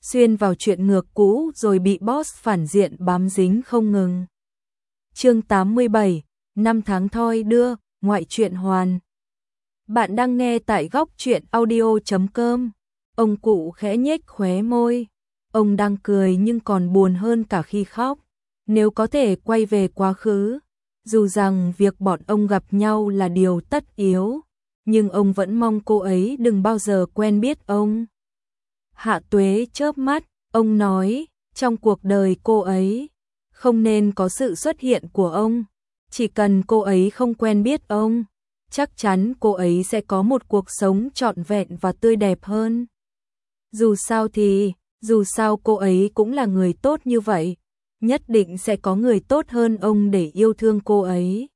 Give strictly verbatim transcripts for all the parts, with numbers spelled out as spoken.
xuyên vào chuyện ngược cũ rồi bị boss phản diện bám dính không ngừng. Chương tám mươi bảy, năm tháng thoi đưa, ngoại truyện hoàn. Bạn đang nghe tại góc truyện audio chấm com. Ông cụ khẽ nhếch khóe môi. Ông đang cười nhưng còn buồn hơn cả khi khóc. Nếu có thể quay về quá khứ, dù rằng việc bọn ông gặp nhau là điều tất yếu, nhưng ông vẫn mong cô ấy đừng bao giờ quen biết ông. Hạ Tuế chớp mắt, ông nói, trong cuộc đời cô ấy, không nên có sự xuất hiện của ông. Chỉ cần cô ấy không quen biết ông, chắc chắn cô ấy sẽ có một cuộc sống trọn vẹn và tươi đẹp hơn. Dù sao thì, dù sao cô ấy cũng là người tốt như vậy, nhất định sẽ có người tốt hơn ông để yêu thương cô ấy.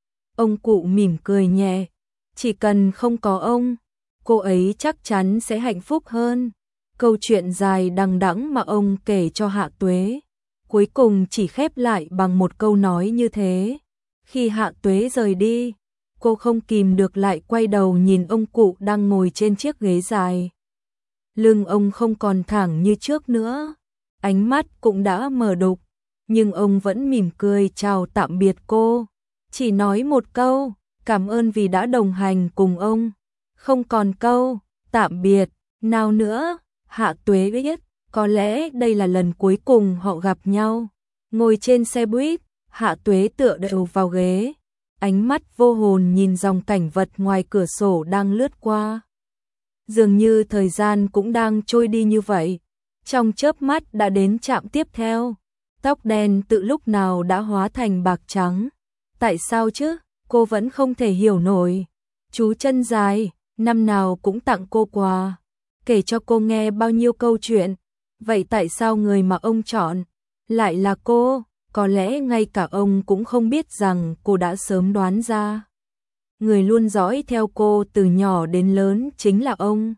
Ông cụ mỉm cười nhẹ, chỉ cần không có ông, cô ấy chắc chắn sẽ hạnh phúc hơn. Câu chuyện dài đằng đẵng mà ông kể cho Hạ Tuế, cuối cùng chỉ khép lại bằng một câu nói như thế. Khi Hạ Tuế rời đi, cô không kìm được lại quay đầu nhìn ông cụ đang ngồi trên chiếc ghế dài. Lưng ông không còn thẳng như trước nữa, ánh mắt cũng đã mờ đục, nhưng ông vẫn mỉm cười chào tạm biệt cô. Chỉ nói một câu, cảm ơn vì đã đồng hành cùng ông. Không còn câu, tạm biệt, nào nữa. Hạ Tuế biết, có lẽ đây là lần cuối cùng họ gặp nhau. Ngồi trên xe buýt, Hạ Tuế tựa đầu vào ghế, ánh mắt vô hồn nhìn dòng cảnh vật ngoài cửa sổ đang lướt qua. Dường như thời gian cũng đang trôi đi như vậy, trong chớp mắt đã đến trạm tiếp theo. Tóc đen tự lúc nào đã hóa thành bạc trắng. Tại sao chứ, cô vẫn không thể hiểu nổi. Chú chân dài, năm nào cũng tặng cô quà, kể cho cô nghe bao nhiêu câu chuyện. Vậy tại sao người mà ông chọn lại là cô? Có lẽ ngay cả ông cũng không biết rằng cô đã sớm đoán ra. Người luôn dõi theo cô từ nhỏ đến lớn chính là ông.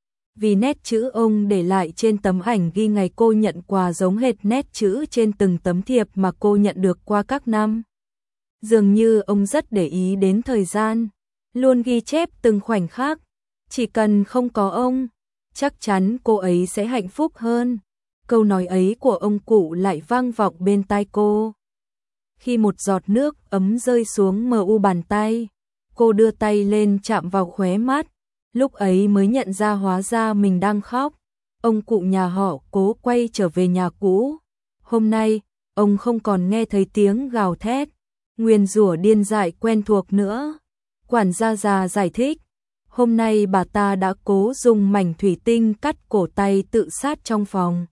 Vì nét chữ ông để lại trên tấm ảnh ghi ngày cô nhận quà giống hệt nét chữ trên từng tấm thiệp mà cô nhận được qua các năm. Dường như ông rất để ý đến thời gian, luôn ghi chép từng khoảnh khắc. Chỉ cần không có ông, chắc chắn cô ấy sẽ hạnh phúc hơn. Câu nói ấy của ông cụ lại vang vọng bên tai cô. Khi một giọt nước ấm rơi xuống mờ u bàn tay, cô đưa tay lên chạm vào khóe mắt, lúc ấy mới nhận ra hóa ra mình đang khóc. Ông cụ nhà họ Cố quay trở về nhà cũ. Hôm nay, ông không còn nghe thấy tiếng gào thét, nguyền rủa điên dại quen thuộc nữa. Quản gia già giải thích, hôm nay bà ta đã cố dùng mảnh thủy tinh cắt cổ tay tự sát trong phòng.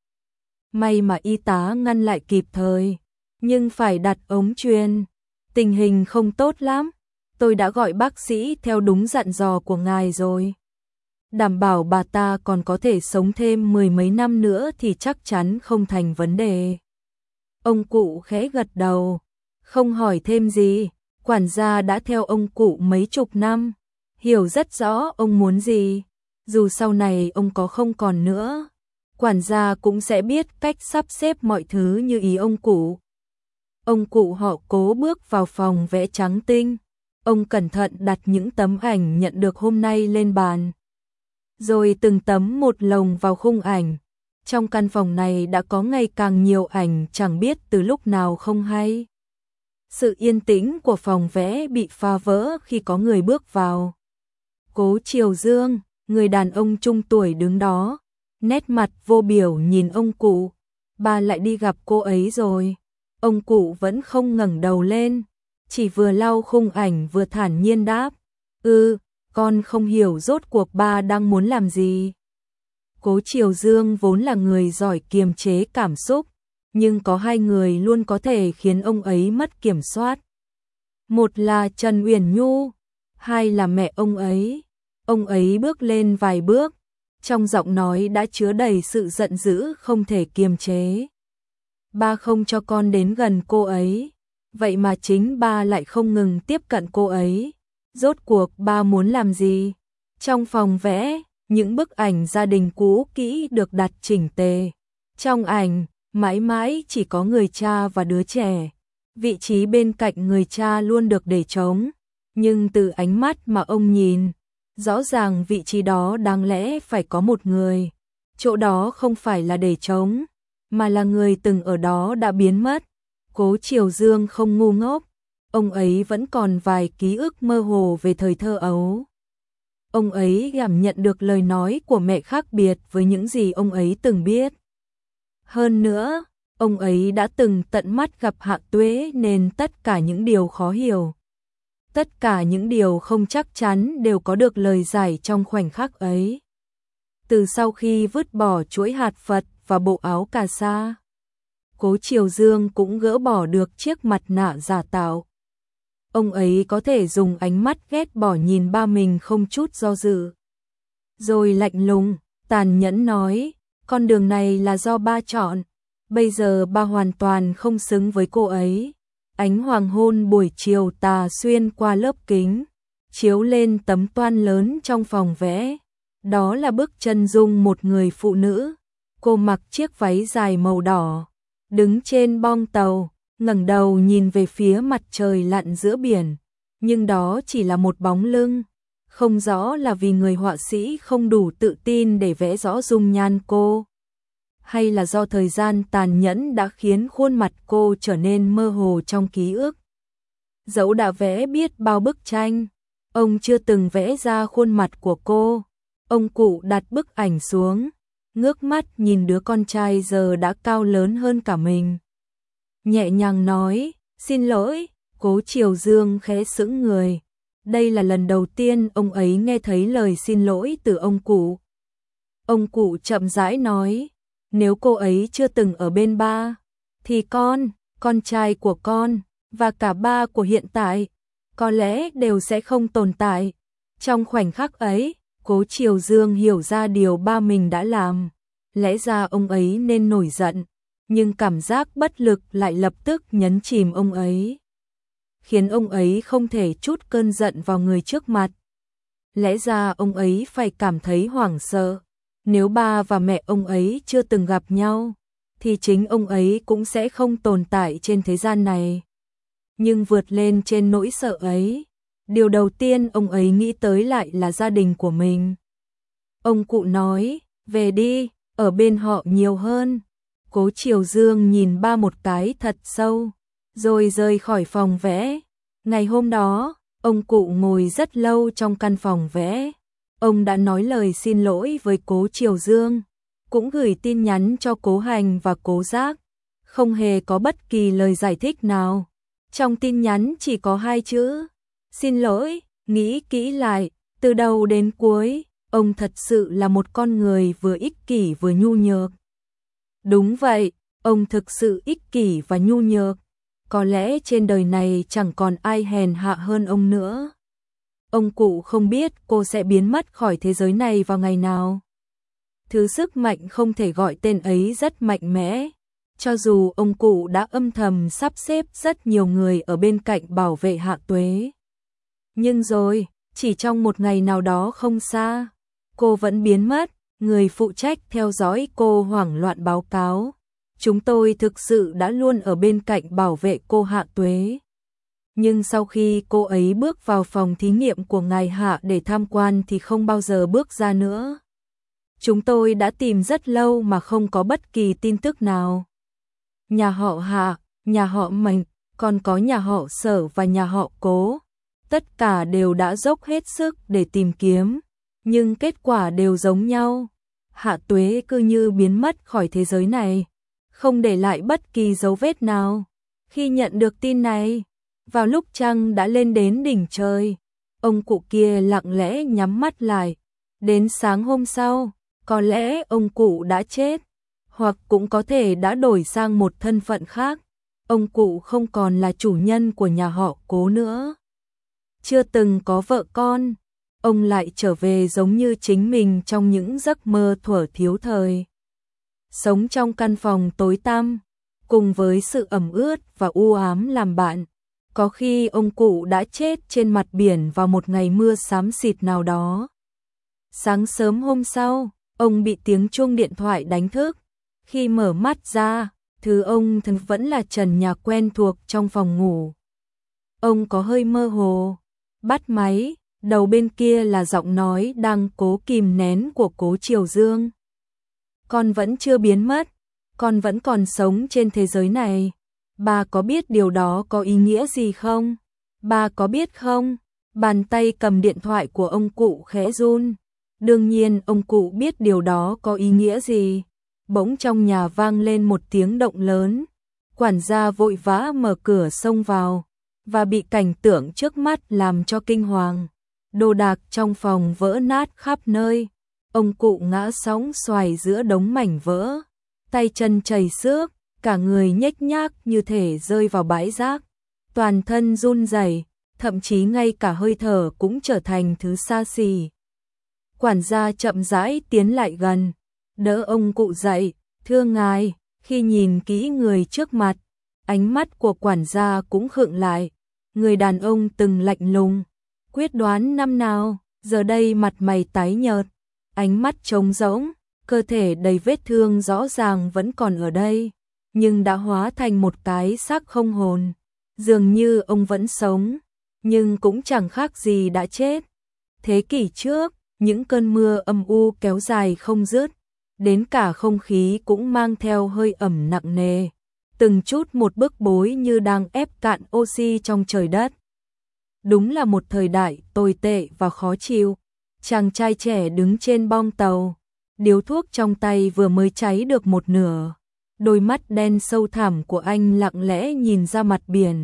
May mà y tá ngăn lại kịp thời, nhưng phải đặt ống truyền. Tình hình không tốt lắm, tôi đã gọi bác sĩ theo đúng dặn dò của ngài rồi. Đảm bảo bà ta còn có thể sống thêm mười mấy năm nữa thì chắc chắn không thành vấn đề. Ông cụ khẽ gật đầu, không hỏi thêm gì. Quản gia đã theo ông cụ mấy chục năm, hiểu rất rõ ông muốn gì. Dù sau này ông có không còn nữa, quản gia cũng sẽ biết cách sắp xếp mọi thứ như ý ông cụ. Ông cụ họ Cố bước vào phòng vẽ trắng tinh. Ông cẩn thận đặt những tấm ảnh nhận được hôm nay lên bàn, rồi từng tấm một lồng vào khung ảnh. Trong căn phòng này đã có ngày càng nhiều ảnh chẳng biết từ lúc nào không hay. Sự yên tĩnh của phòng vẽ bị phá vỡ khi có người bước vào. Cố Triều Dương, người đàn ông trung tuổi đứng đó, nét mặt vô biểu nhìn ông cụ. Bà lại đi gặp cô ấy rồi. Ông cụ vẫn không ngẩng đầu lên, chỉ vừa lau khung ảnh vừa thản nhiên đáp, "Ừ, con không hiểu rốt cuộc ba đang muốn làm gì." Cố Triều Dương vốn là người giỏi kiềm chế cảm xúc, nhưng có hai người luôn có thể khiến ông ấy mất kiểm soát. Một là Trần Uyển Nhu, hai là mẹ ông ấy. Ông ấy bước lên vài bước, trong giọng nói đã chứa đầy sự giận dữ không thể kiềm chế. "Ba không cho con đến gần cô ấy, vậy mà chính ba lại không ngừng tiếp cận cô ấy. Rốt cuộc ba muốn làm gì?" Trong phòng vẽ, những bức ảnh gia đình cũ kỹ được đặt chỉnh tề. Trong ảnh, mãi mãi chỉ có người cha và đứa trẻ. Vị trí bên cạnh người cha luôn được để trống, nhưng từ ánh mắt mà ông nhìn, rõ ràng vị trí đó đáng lẽ phải có một người. Chỗ đó không phải là để trống, mà là người từng ở đó đã biến mất. Cố Triều Dương không ngu ngốc, ông ấy vẫn còn vài ký ức mơ hồ về thời thơ ấu. Ông ấy cảm nhận được lời nói của mẹ khác biệt với những gì ông ấy từng biết. Hơn nữa, ông ấy đã từng tận mắt gặp Hạ Tuế nên tất cả những điều khó hiểu, tất cả những điều không chắc chắn đều có được lời giải trong khoảnh khắc ấy. Từ sau khi vứt bỏ chuỗi hạt Phật và bộ áo cà sa, Cố Triều Dương cũng gỡ bỏ được chiếc mặt nạ giả tạo. Ông ấy có thể dùng ánh mắt ghét bỏ nhìn ba mình không chút do dự. Rồi lạnh lùng, tàn nhẫn nói, con đường này là do ba chọn, bây giờ ba hoàn toàn không xứng với cô ấy. Ánh hoàng hôn buổi chiều tà xuyên qua lớp kính, chiếu lên tấm toan lớn trong phòng vẽ. Đó là bức chân dung một người phụ nữ. Cô mặc chiếc váy dài màu đỏ, đứng trên bong tàu, ngẩng đầu nhìn về phía mặt trời lặn giữa biển. Nhưng đó chỉ là một bóng lưng, không rõ là vì người họa sĩ không đủ tự tin để vẽ rõ dung nhan cô, hay là do thời gian tàn nhẫn đã khiến khuôn mặt cô trở nên mơ hồ trong ký ức. Dẫu đã vẽ biết bao bức tranh, ông chưa từng vẽ ra khuôn mặt của cô. Ông cụ đặt bức ảnh xuống, ngước mắt nhìn đứa con trai giờ đã cao lớn hơn cả mình. Nhẹ nhàng nói, xin lỗi. Cố Triều Dương khẽ sững người. Đây là lần đầu tiên ông ấy nghe thấy lời xin lỗi từ ông cụ. Ông cụ chậm rãi nói, nếu cô ấy chưa từng ở bên ba, thì con, con trai của con, và cả ba của hiện tại, có lẽ đều sẽ không tồn tại. Trong khoảnh khắc ấy, Cố Triều Dương hiểu ra điều ba mình đã làm. Lẽ ra ông ấy nên nổi giận, nhưng cảm giác bất lực lại lập tức nhấn chìm ông ấy, khiến ông ấy không thể trút cơn giận vào người trước mặt. Lẽ ra ông ấy phải cảm thấy hoảng sợ. Nếu ba và mẹ ông ấy chưa từng gặp nhau, thì chính ông ấy cũng sẽ không tồn tại trên thế gian này. Nhưng vượt lên trên nỗi sợ ấy, điều đầu tiên ông ấy nghĩ tới lại là gia đình của mình. Ông cụ nói, về đi, ở bên họ nhiều hơn. Cố Triều Dương nhìn ba một cái thật sâu, rồi rời khỏi phòng vẽ. Ngày hôm đó, ông cụ ngồi rất lâu trong căn phòng vẽ. Ông đã nói lời xin lỗi với Cố Triều Dương, cũng gửi tin nhắn cho Cố Hành và Cố Giác. Không hề có bất kỳ lời giải thích nào. Trong tin nhắn chỉ có hai chữ, xin lỗi. Nghĩ kỹ lại, từ đầu đến cuối, ông thật sự là một con người vừa ích kỷ vừa nhu nhược. Đúng vậy, ông thực sự ích kỷ và nhu nhược. Có lẽ trên đời này chẳng còn ai hèn hạ hơn ông nữa. Ông cụ không biết cô sẽ biến mất khỏi thế giới này vào ngày nào. Thứ sức mạnh không thể gọi tên ấy rất mạnh mẽ. Cho dù ông cụ đã âm thầm sắp xếp rất nhiều người ở bên cạnh bảo vệ Hạ Tuế. Nhưng rồi, chỉ trong một ngày nào đó không xa, cô vẫn biến mất. Người phụ trách theo dõi cô hoảng loạn báo cáo, chúng tôi thực sự đã luôn ở bên cạnh bảo vệ cô Hạ Tuế. Nhưng sau khi cô ấy bước vào phòng thí nghiệm của ngài Hạ để tham quan thì không bao giờ bước ra nữa. Chúng tôi đã tìm rất lâu mà không có bất kỳ tin tức nào. Nhà họ Hạ, nhà họ Mạnh, còn có nhà họ Sở và nhà họ Cố, tất cả đều đã dốc hết sức để tìm kiếm, nhưng kết quả đều giống nhau. Hạ Tuế cứ như biến mất khỏi thế giới này, không để lại bất kỳ dấu vết nào. Khi nhận được tin này, vào lúc trăng đã lên đến đỉnh trời, ông cụ kia lặng lẽ nhắm mắt lại. Đến sáng hôm sau, có lẽ ông cụ đã chết, hoặc cũng có thể đã đổi sang một thân phận khác. Ông cụ không còn là chủ nhân của nhà họ Cố nữa. Chưa từng có vợ con, ông lại trở về giống như chính mình trong những giấc mơ thuở thiếu thời. Sống trong căn phòng tối tăm, cùng với sự ẩm ướt và u ám làm bạn. Có khi ông cụ đã chết trên mặt biển vào một ngày mưa xám xịt nào đó. Sáng sớm hôm sau, ông bị tiếng chuông điện thoại đánh thức. Khi mở mắt ra, thứ ông thường vẫn là trần nhà quen thuộc trong phòng ngủ. Ông có hơi mơ hồ, bắt máy, đầu bên kia là giọng nói đang cố kìm nén của Cố Triều Dương. con vẫn chưa biến mất, con vẫn còn sống trên thế giới này. Ba có biết điều đó có ý nghĩa gì không? Ba có biết không? Bàn tay cầm điện thoại của ông cụ khẽ run. Đương nhiên ông cụ biết điều đó có ý nghĩa gì. Bỗng trong nhà vang lên một tiếng động lớn. Quản gia vội vã mở cửa xông vào và bị cảnh tượng trước mắt làm cho kinh hoàng. Đồ đạc trong phòng vỡ nát khắp nơi. Ông cụ ngã sóng xoài giữa đống mảnh vỡ, tay chân chảy xước, cả người nhếch nhác như thể rơi vào bãi rác. Toàn thân run rẩy, thậm chí ngay cả hơi thở cũng trở thành thứ xa xỉ. Quản gia chậm rãi tiến lại gần, đỡ ông cụ dậy. Thưa ngài. Khi nhìn kỹ người trước mặt, ánh mắt của quản gia cũng khựng lại. Người đàn ông từng lạnh lùng, quyết đoán năm nào, giờ đây mặt mày tái nhợt, ánh mắt trống rỗng, cơ thể đầy vết thương rõ ràng vẫn còn ở đây, nhưng đã hóa thành một cái xác không hồn. Dường như ông vẫn sống, nhưng cũng chẳng khác gì đã chết. Thế kỷ trước, những cơn mưa âm u kéo dài không dứt, đến cả không khí cũng mang theo hơi ẩm nặng nề, từng chút một bức bối như đang ép cạn oxy trong trời đất. Đúng là một thời đại tồi tệ và khó chịu. Chàng trai trẻ đứng trên bong tàu, điếu thuốc trong tay vừa mới cháy được một nửa. Đôi mắt đen sâu thẳm của anh lặng lẽ nhìn ra mặt biển.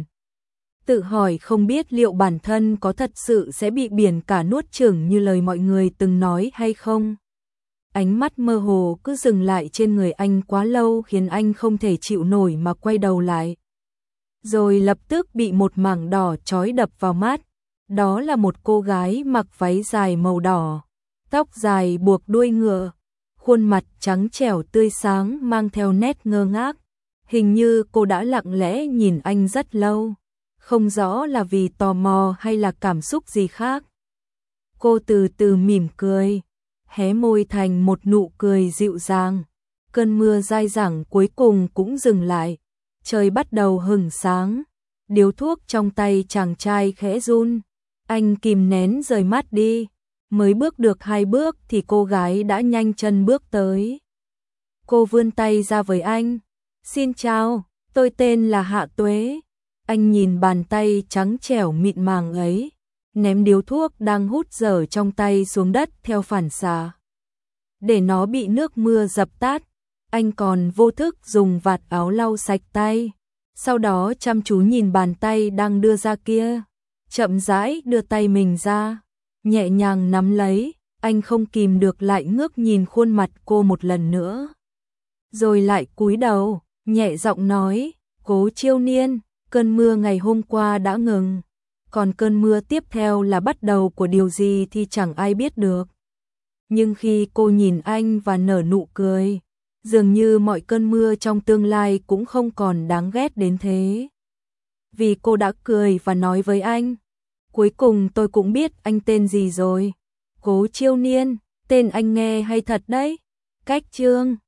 Tự hỏi không biết liệu bản thân có thật sự sẽ bị biển cả nuốt chửng như lời mọi người từng nói hay không. Ánh mắt mơ hồ cứ dừng lại trên người anh quá lâu khiến anh không thể chịu nổi mà quay đầu lại. Rồi lập tức bị một mảng đỏ chói đập vào mắt. Đó là một cô gái mặc váy dài màu đỏ, tóc dài buộc đuôi ngựa, khuôn mặt trắng trẻo tươi sáng mang theo nét ngơ ngác. Hình như cô đã lặng lẽ nhìn anh rất lâu, không rõ là vì tò mò hay là cảm xúc gì khác. Cô từ từ mỉm cười, hé môi thành một nụ cười dịu dàng. Cơn mưa dai dẳng cuối cùng cũng dừng lại, trời bắt đầu hửng sáng. Điếu thuốc trong tay chàng trai khẽ run, anh kìm nén rời mắt đi. Mới bước được hai bước thì cô gái đã nhanh chân bước tới. Cô vươn tay ra với anh. Xin chào, tôi tên là Hạ Tuế. Anh nhìn bàn tay trắng trẻo mịn màng ấy, ném điếu thuốc đang hút dở trong tay xuống đất theo phản xạ, để nó bị nước mưa dập tắt. Anh còn vô thức dùng vạt áo lau sạch tay, sau đó chăm chú nhìn bàn tay đang đưa ra kia, chậm rãi đưa tay mình ra, nhẹ nhàng nắm lấy. Anh không kìm được lại ngước nhìn khuôn mặt cô một lần nữa, rồi lại cúi đầu, nhẹ giọng nói, Cố Chiêu Niên, cơn mưa ngày hôm qua đã ngừng, còn cơn mưa tiếp theo là bắt đầu của điều gì thì chẳng ai biết được. Nhưng khi cô nhìn anh và nở nụ cười, dường như mọi cơn mưa trong tương lai cũng không còn đáng ghét đến thế. Vì cô đã cười và nói với anh, cuối cùng tôi cũng biết anh tên gì rồi. Cố Chiêu Niên, tên anh nghe hay thật đấy. Cách chương